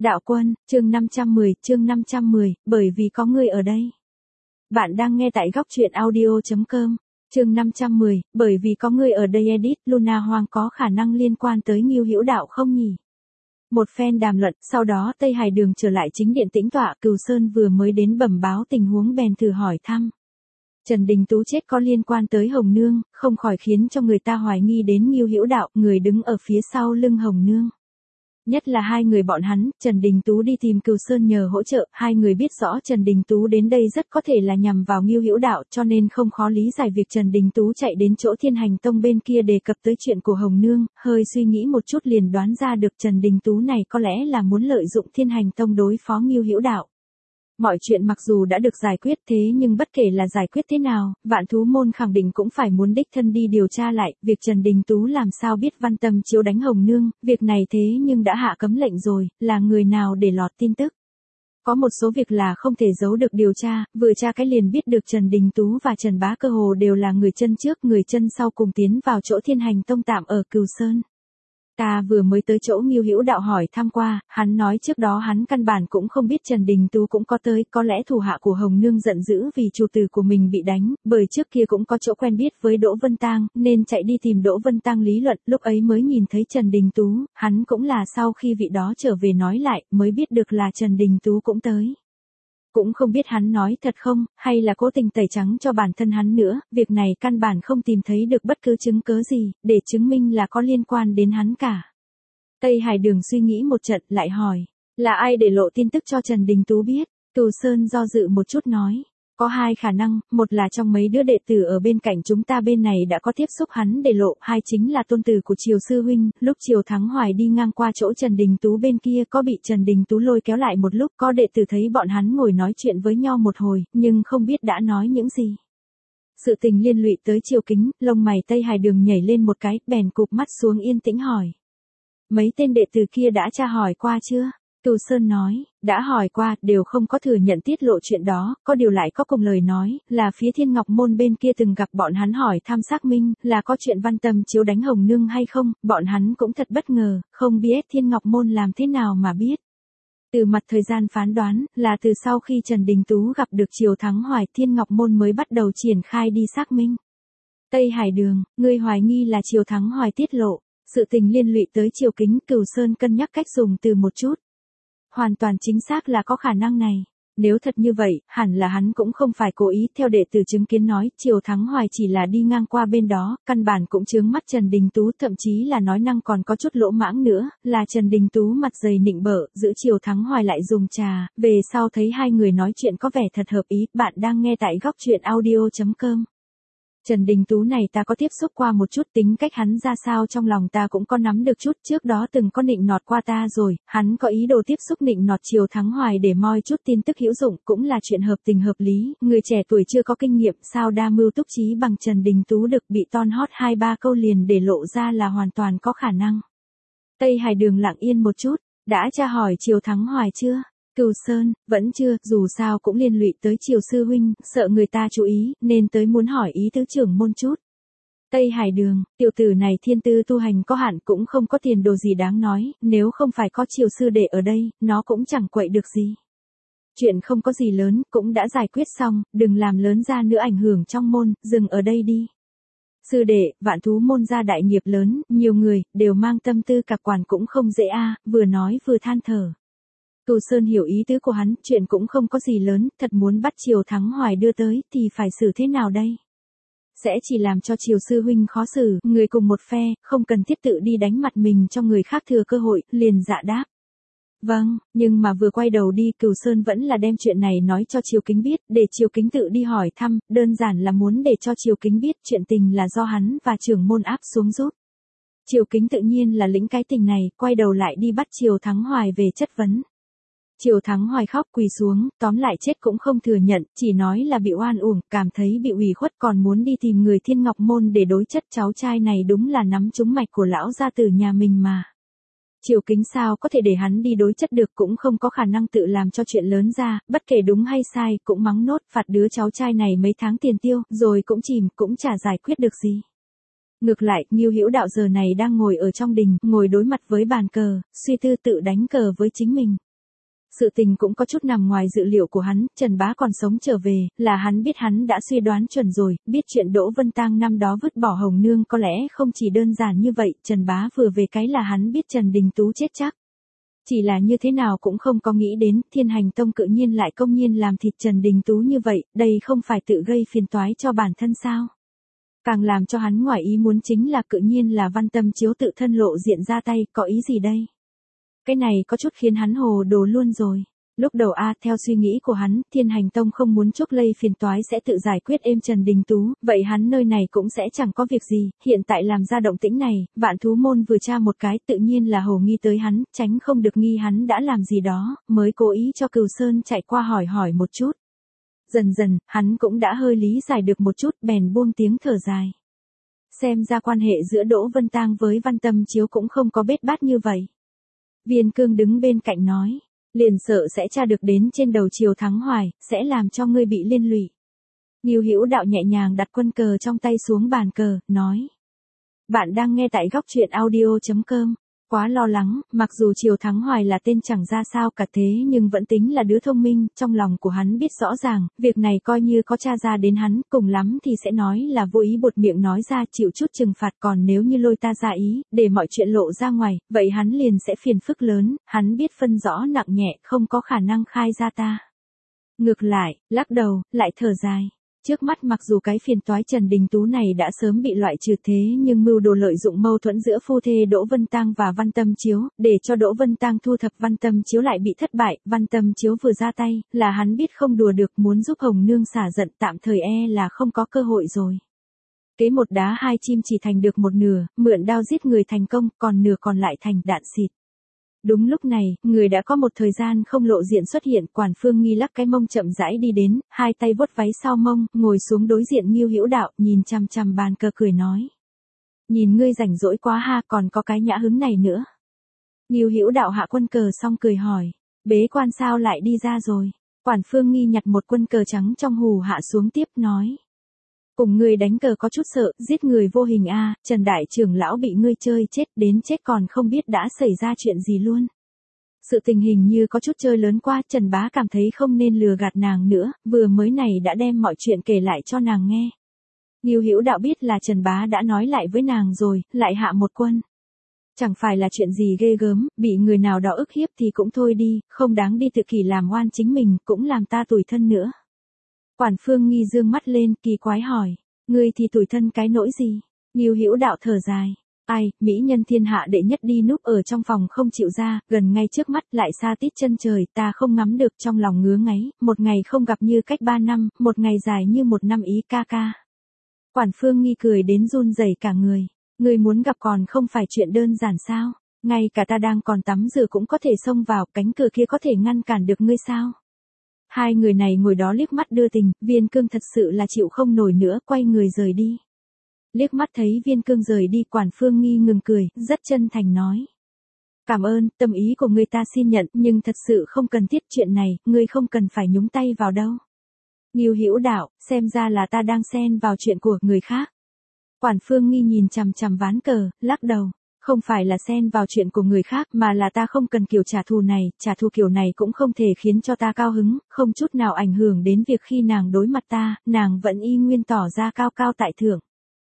Đạo Quân, chương 510, bởi vì có ngươi ở đây. Bạn đang nghe tại góc truyện audio.com, chương 510, bởi vì có ngươi ở đây edit, Luna Hoang có khả năng liên quan tới Ngưu Hữu Đạo không nhỉ? Một phen đàm luận, sau đó Tây Hải Đường trở lại chính điện tĩnh tọa, Cửu Sơn vừa mới đến bẩm báo tình huống bèn thử hỏi thăm. Trần Đình Tú chết có liên quan tới Hồng Nương, không khỏi khiến cho người ta hoài nghi đến Ngưu Hữu Đạo, người đứng ở phía sau lưng Hồng Nương. Nhất là hai người bọn hắn, Trần Đình Tú đi tìm Cửu Sơn nhờ hỗ trợ, hai người biết rõ Trần Đình Tú đến đây rất có thể là nhằm vào Ngưu Hữu Đạo, cho nên không khó lý giải việc Trần Đình Tú chạy đến chỗ Thiên Hành Tông bên kia đề cập tới chuyện của Hồng Nương, hơi suy nghĩ một chút liền đoán ra được Trần Đình Tú này có lẽ là muốn lợi dụng Thiên Hành Tông đối phó Ngưu Hữu Đạo. Mọi chuyện mặc dù đã được giải quyết thế nhưng bất kể là giải quyết thế nào, Vạn Thú Môn khẳng định cũng phải muốn đích thân đi điều tra lại, việc Trần Đình Tú làm sao biết Văn Tâm Chiếu đánh Hồng Nương, việc này thế nhưng đã hạ cấm lệnh rồi, là người nào để lọt tin tức. Có một số việc là không thể giấu được điều tra, vừa tra cái liền biết được Trần Đình Tú và Trần Bá cơ hồ đều là người chân trước người chân sau cùng tiến vào chỗ Thiên Hành Tông tạm ở Cửu Sơn. Ta vừa mới tới chỗ Ngưu Hữu Đạo hỏi thăm qua, hắn nói trước đó hắn căn bản cũng không biết Trần Đình Tú cũng có tới, có lẽ thủ hạ của Hồng Nương giận dữ vì chủ tử của mình bị đánh, bởi trước kia cũng có chỗ quen biết với Đỗ Vân Tang, nên chạy đi tìm Đỗ Vân Tang lý luận, lúc ấy mới nhìn thấy Trần Đình Tú, hắn cũng là sau khi vị đó trở về nói lại, mới biết được là Trần Đình Tú cũng tới. Cũng không biết hắn nói thật không, hay là cố tình tẩy trắng cho bản thân hắn nữa, việc này căn bản không tìm thấy được bất cứ chứng cớ gì, để chứng minh là có liên quan đến hắn cả. Tây Hải Đường suy nghĩ một trận lại hỏi, là ai để lộ tin tức cho Trần Đình Tú biết? Cửu Sơn do dự một chút nói, có hai khả năng, một là trong mấy đứa đệ tử ở bên cạnh chúng ta bên này đã có tiếp xúc hắn để lộ, hai chính là tôn tử của Triều Sư Huynh, lúc Triều Thắng Hoài đi ngang qua chỗ Trần Đình Tú bên kia có bị Trần Đình Tú lôi kéo lại một lúc, có đệ tử thấy bọn hắn ngồi nói chuyện với nhau một hồi, nhưng không biết đã nói những gì. Sự tình liên lụy tới Triều Kính, lông mày Tây Hải Đường nhảy lên một cái, bèn cụp mắt xuống yên tĩnh hỏi. Mấy tên đệ tử kia đã tra hỏi qua chưa? Cửu Sơn nói, đã hỏi qua, đều không có thừa nhận tiết lộ chuyện đó, có điều lại có cùng lời nói, là phía Thiên Ngọc Môn bên kia từng gặp bọn hắn hỏi thăm xác minh, là có chuyện Văn Tâm Chiếu đánh Hồng Nương hay không, bọn hắn cũng thật bất ngờ, không biết Thiên Ngọc Môn làm thế nào mà biết. Từ mặt thời gian phán đoán, là từ sau khi Trần Đình Tú gặp được Triều Thắng Hoài, Thiên Ngọc Môn mới bắt đầu triển khai đi xác minh. Tây Hải Đường, ngươi hoài nghi là Triều Thắng Hoài tiết lộ, sự tình liên lụy tới Triều Kính, Cửu Sơn cân nhắc cách dùng từ một chút. Hoàn toàn chính xác là có khả năng này. Nếu thật như vậy, hẳn là hắn cũng không phải cố ý, theo đệ tử chứng kiến nói, Triều Thắng Hoài chỉ là đi ngang qua bên đó, căn bản cũng chướng mắt Trần Đình Tú, thậm chí là nói năng còn có chút lỗ mãng nữa, là Trần Đình Tú mặt dày nịnh bợ, giữ Triều Thắng Hoài lại dùng trà, về sau thấy hai người nói chuyện có vẻ thật hợp ý, bạn đang nghe tại góc truyện audio.com. Trần Đình Tú này ta có tiếp xúc qua một chút, tính cách hắn ra sao trong lòng ta cũng có nắm được chút, trước đó từng có nịnh nọt qua ta rồi, hắn có ý đồ tiếp xúc nịnh nọt Triều Thắng Hoài để moi chút tin tức hữu dụng, cũng là chuyện hợp tình hợp lý, người trẻ tuổi chưa có kinh nghiệm, sao đa mưu túc trí bằng Trần Đình Tú được, bị ton hót 2-3 câu liền để lộ ra là hoàn toàn có khả năng. Tây Hải Đường lặng yên một chút, đã tra hỏi Triều Thắng Hoài chưa? Cửu Sơn, vẫn chưa, dù sao cũng liên lụy tới Triều Sư Huynh, sợ người ta chú ý, nên tới muốn hỏi ý tứ trưởng môn chút. Tây Hải Đường, tiểu tử này thiên tư tu hành có hạn, cũng không có tiền đồ gì đáng nói, nếu không phải có Triều Sư Đệ ở đây, nó cũng chẳng quậy được gì. Chuyện không có gì lớn, cũng đã giải quyết xong, đừng làm lớn ra nữa ảnh hưởng trong môn, dừng ở đây đi. Sư đệ, Vạn Thú Môn ra đại nghiệp lớn, nhiều người, đều mang tâm tư cả quản cũng không dễ vừa nói vừa than thở. Cửu Sơn hiểu ý tứ của hắn, chuyện cũng không có gì lớn, thật muốn bắt Triều Thắng Hoài đưa tới, thì phải xử thế nào đây? Sẽ chỉ làm cho Triều Sư Huynh khó xử, người cùng một phe, không cần thiết tự đi đánh mặt mình cho người khác thừa cơ hội, liền dạ đáp. Vâng, nhưng mà vừa quay đầu đi, Cửu Sơn vẫn là đem chuyện này nói cho Triều Kính biết, để Triều Kính tự đi hỏi thăm, đơn giản là muốn để cho Triều Kính biết chuyện tình là do hắn và trưởng môn áp xuống giúp. Triều Kính tự nhiên là lĩnh cái tình này, quay đầu lại đi bắt Triều Thắng Hoài về chất vấn. Triều Thắng Hoài khóc quỳ xuống, tóm lại chết cũng không thừa nhận, chỉ nói là bị oan uổng, cảm thấy bị ủy khuất còn muốn đi tìm người Thiên Ngọc Môn để đối chất, cháu trai này đúng là nắm trúng mạch của lão gia tử nhà mình mà. Triều Kính sao có thể để hắn đi đối chất được, cũng không có khả năng tự làm cho chuyện lớn ra, bất kể đúng hay sai, cũng mắng nốt, phạt đứa cháu trai này mấy tháng tiền tiêu, rồi cũng chìm, cũng chả giải quyết được gì. Ngược lại, Ngưu Hữu Đạo giờ này đang ngồi ở trong đình, ngồi đối mặt với bàn cờ, suy tư tự đánh cờ với chính mình. Sự tình cũng có chút nằm ngoài dự liệu của hắn, Trần Bá còn sống trở về, là hắn biết hắn đã suy đoán chuẩn rồi, biết chuyện Đỗ Vân Tang năm đó vứt bỏ Hồng Nương có lẽ không chỉ đơn giản như vậy, Trần Bá vừa về cái là hắn biết Trần Đình Tú chết chắc. Chỉ là như thế nào cũng không có nghĩ đến, Thiên Hành Tông cự nhiên lại công nhiên làm thịt Trần Đình Tú như vậy, đây không phải tự gây phiền toái cho bản thân sao. Càng làm cho hắn ngoài ý muốn chính là cự nhiên là Văn Tâm Chiếu tự thân lộ diện ra tay, có ý gì đây? Cái này có chút khiến hắn hồ đồ luôn rồi. Lúc đầu theo suy nghĩ của hắn, Thiên Hành Tông không muốn chuốc lây phiền toái sẽ tự giải quyết êm Trần Đình Tú, vậy hắn nơi này cũng sẽ chẳng có việc gì, hiện tại làm ra động tĩnh này, Vạn Thú Môn vừa tra một cái tự nhiên là hồ nghi tới hắn, tránh không được nghi hắn đã làm gì đó, mới cố ý cho Cửu Sơn chạy qua hỏi một chút. Dần dần, hắn cũng đã hơi lý giải được một chút, bèn buông tiếng thở dài. Xem ra quan hệ giữa Đỗ Vân Tang với Văn Tâm Chiếu cũng không có bết bát như vậy. Viên Cương đứng bên cạnh nói, liền sợ sẽ tra được đến trên đầu Triều Thắng Hoài, sẽ làm cho ngươi bị liên lụy. Ngưu Hữu Đạo nhẹ nhàng đặt quân cờ trong tay xuống bàn cờ, nói. Bạn đang nghe tại góc truyện audio.com. Quá lo lắng, mặc dù Triều Thắng Hoài là tên chẳng ra sao cả thế nhưng vẫn tính là đứa thông minh, trong lòng của hắn biết rõ ràng, việc này coi như có tra ra đến hắn, cùng lắm thì sẽ nói là vô ý buột miệng nói ra chịu chút trừng phạt, còn nếu như lôi ta ra ý, để mọi chuyện lộ ra ngoài, vậy hắn liền sẽ phiền phức lớn, hắn biết phân rõ nặng nhẹ, không có khả năng khai ra ta. Ngược lại, lắc đầu, lại thở dài. Trước mắt mặc dù cái phiền toái Trần Đình Tú này đã sớm bị loại trừ thế nhưng mưu đồ lợi dụng mâu thuẫn giữa phu thê Đỗ Vân Tang và Văn Tâm Chiếu, để cho Đỗ Vân Tang thu thập Văn Tâm Chiếu lại bị thất bại, Văn Tâm Chiếu vừa ra tay, là hắn biết không đùa được muốn giúp Hồng Nương xả giận tạm thời là không có cơ hội rồi. Kế một đá hai chim chỉ thành được một nửa, mượn đao giết người thành công, còn nửa còn lại thành đạn xịt. Đúng lúc này, người đã có một thời gian không lộ diện xuất hiện, Quản Phương Nghi lắc cái mông chậm rãi đi đến, hai tay vuốt váy sau mông, ngồi xuống đối diện Ngưu Hữu Đạo, nhìn chằm chằm bàn cờ cười nói. Nhìn ngươi rảnh rỗi quá ha, còn có cái nhã hứng này nữa. Ngưu Hữu Đạo hạ quân cờ xong cười hỏi, bế quan sao lại đi ra rồi? Quản Phương Nghi nhặt một quân cờ trắng trong hù hạ xuống tiếp nói. Cùng ngươi đánh cờ có chút sợ, giết người vô hình Trần Đại Trưởng Lão bị ngươi chơi chết đến chết còn không biết đã xảy ra chuyện gì luôn. Sự tình hình như có chút chơi lớn qua, Trần Bá cảm thấy không nên lừa gạt nàng nữa, vừa mới này đã đem mọi chuyện kể lại cho nàng nghe. Ngưu Hữu Đạo biết là Trần Bá đã nói lại với nàng rồi, lại hạ một quân. Chẳng phải là chuyện gì ghê gớm, bị người nào đó ức hiếp thì cũng thôi đi, không đáng đi tự kỷ làm oan chính mình, cũng làm ta tủi thân nữa. Quản Phương Nghi dương mắt lên, kỳ quái hỏi, ngươi thì tủi thân cái nỗi gì? Ngưu Hữu Đạo thở dài, ai, mỹ nhân thiên hạ đệ nhất đi núp ở trong phòng không chịu ra, gần ngay trước mắt lại xa tít chân trời, ta không ngắm được trong lòng ngứa ngáy, một ngày không gặp như cách 3 năm, một ngày dài như một năm ý ca ca. Quản Phương Nghi cười đến run rẩy cả người, ngươi muốn gặp còn không phải chuyện đơn giản sao? Ngay cả ta đang còn tắm rửa cũng có thể xông vào, cánh cửa kia có thể ngăn cản được ngươi sao? Hai người này ngồi đó liếc mắt đưa tình, Viên Cương thật sự là chịu không nổi nữa, quay người rời đi. Liếc mắt thấy Viên Cương rời đi, Quản Phương Nghi ngừng cười, rất chân thành nói. Cảm ơn, tâm ý của ngươi ta xin nhận, nhưng thật sự không cần thiết chuyện này, ngươi không cần phải nhúng tay vào đâu. Ngưu Hữu Đạo, xem ra là ta đang xen vào chuyện của người khác. Quản Phương Nghi nhìn chằm chằm ván cờ, lắc đầu. Không phải là xen vào chuyện của người khác mà là ta không cần kiểu trả thù này, trả thù kiểu này cũng không thể khiến cho ta cao hứng, không chút nào ảnh hưởng đến việc khi nàng đối mặt ta, nàng vẫn y nguyên tỏ ra cao cao tại thượng.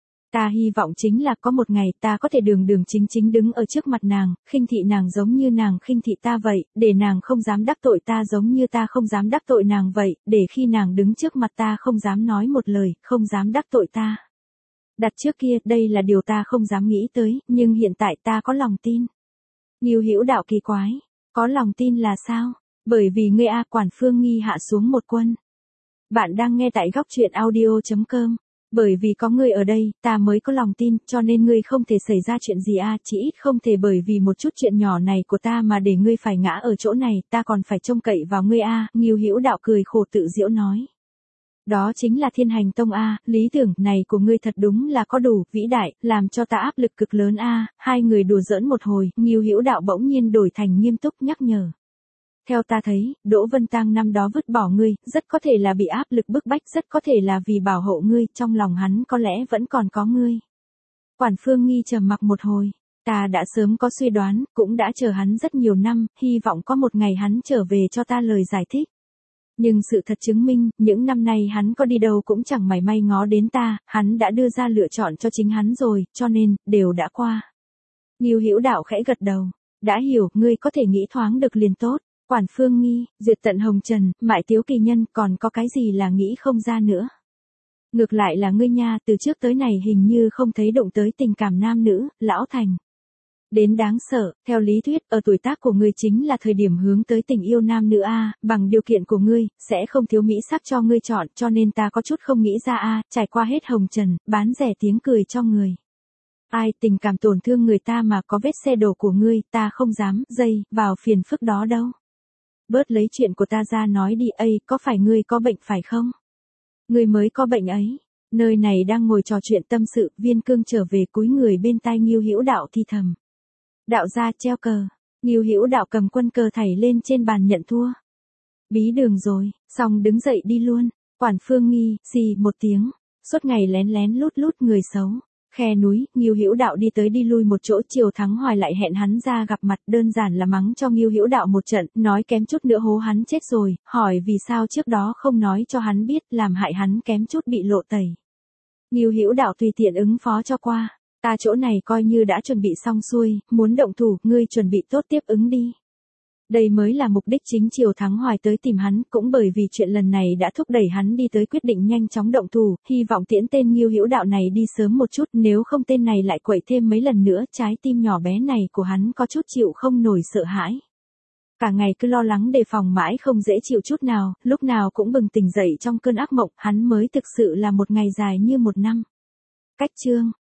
Ta hy vọng chính là có một ngày ta có thể đường đường chính chính đứng ở trước mặt nàng, khinh thị nàng giống như nàng khinh thị ta vậy, để nàng không dám đắc tội ta giống như ta không dám đắc tội nàng vậy, để khi nàng đứng trước mặt ta không dám nói một lời, không dám đắc tội ta. Đặt trước kia, đây là điều ta không dám nghĩ tới, nhưng hiện tại ta có lòng tin. Ngưu Hữu Đạo kỳ quái, có lòng tin là sao? Bởi vì ngươi Quản Phương Nghi hạ xuống một quân. Bạn đang nghe tại góc truyện audio.com. Bởi vì có ngươi ở đây, ta mới có lòng tin, cho nên ngươi không thể xảy ra chuyện gì chỉ ít không thể bởi vì một chút chuyện nhỏ này của ta mà để ngươi phải ngã ở chỗ này, ta còn phải trông cậy vào ngươi Ngưu Hữu Đạo cười khổ tự giễu nói. Đó chính là Thiên Hành Tông lý tưởng này của ngươi thật đúng là có đủ vĩ đại, làm cho ta áp lực cực lớn Hai người đùa giỡn một hồi, Ngưu Hữu Đạo bỗng nhiên đổi thành nghiêm túc nhắc nhở. Theo ta thấy, Đỗ Vân Tang năm đó vứt bỏ ngươi, rất có thể là bị áp lực bức bách, rất có thể là vì bảo hộ ngươi, trong lòng hắn có lẽ vẫn còn có ngươi. Quản Phương Nghi trầm mặc một hồi, Ta đã sớm có suy đoán, cũng đã chờ hắn rất nhiều năm, hy vọng có một ngày hắn trở về cho ta lời giải thích. Nhưng sự thật chứng minh, những năm nay hắn có đi đâu cũng chẳng mảy may ngó đến ta, hắn đã đưa ra lựa chọn cho chính hắn rồi, cho nên, đều đã qua. Ngưu Hữu Đạo khẽ gật đầu. Đã hiểu, ngươi có thể nghĩ thoáng được liền tốt. Quản Phương Nghi, duyệt tận hồng trần, mại tiếu kỳ nhân, còn có cái gì là nghĩ không ra nữa. Ngược lại là ngươi nha, từ trước tới này hình như không thấy động tới tình cảm nam nữ, lão thành. Đến đáng sợ, theo lý thuyết, ở tuổi tác của ngươi chính là thời điểm hướng tới tình yêu nam nữ a, bằng điều kiện của ngươi, sẽ không thiếu mỹ sắc cho ngươi chọn, cho nên ta có chút không nghĩ ra a, trải qua hết hồng trần, bán rẻ tiếng cười cho người. Ai tình cảm tổn thương người ta mà có vết xe đổ của ngươi, ta không dám, dây, vào phiền phức đó đâu. Bớt lấy chuyện của ta ra nói đi, có phải ngươi có bệnh phải không? Ngươi mới có bệnh ấy. Nơi này đang ngồi trò chuyện tâm sự, Viên Cương trở về cúi người bên tai Ngưu Hữu Đạo thi thầm. Đạo gia treo cờ, Ngưu Hữu Đạo cầm quân cờ thảy lên trên bàn nhận thua. Bí đường rồi, xong đứng dậy đi luôn. Quản Phương Nghi, xì một tiếng, suốt ngày lén lén lút lút người xấu. Khe núi, Ngưu Hữu Đạo đi tới đi lui một chỗ, Triều Thắng Hoài lại hẹn hắn ra gặp mặt, đơn giản là mắng cho Ngưu Hữu Đạo một trận, nói kém chút nữa hố hắn chết rồi, hỏi vì sao trước đó không nói cho hắn biết, làm hại hắn kém chút bị lộ tẩy. Ngưu Hữu Đạo tùy tiện ứng phó cho qua, ta chỗ này coi như đã chuẩn bị xong xuôi, muốn động thủ, ngươi chuẩn bị tốt tiếp ứng đi. Đây mới là mục đích chính Triều Thắng Hoài tới tìm hắn, cũng bởi vì chuyện lần này đã thúc đẩy hắn đi tới quyết định nhanh chóng động thủ, hy vọng tiễn tên Ngưu Hữu Đạo này đi sớm một chút, nếu không tên này lại quậy thêm mấy lần nữa, trái tim nhỏ bé này của hắn có chút chịu không nổi sợ hãi. Cả ngày cứ lo lắng đề phòng mãi không dễ chịu chút nào, lúc nào cũng bừng tỉnh dậy trong cơn ác mộng, hắn mới thực sự là một ngày dài như một năm. Cách chương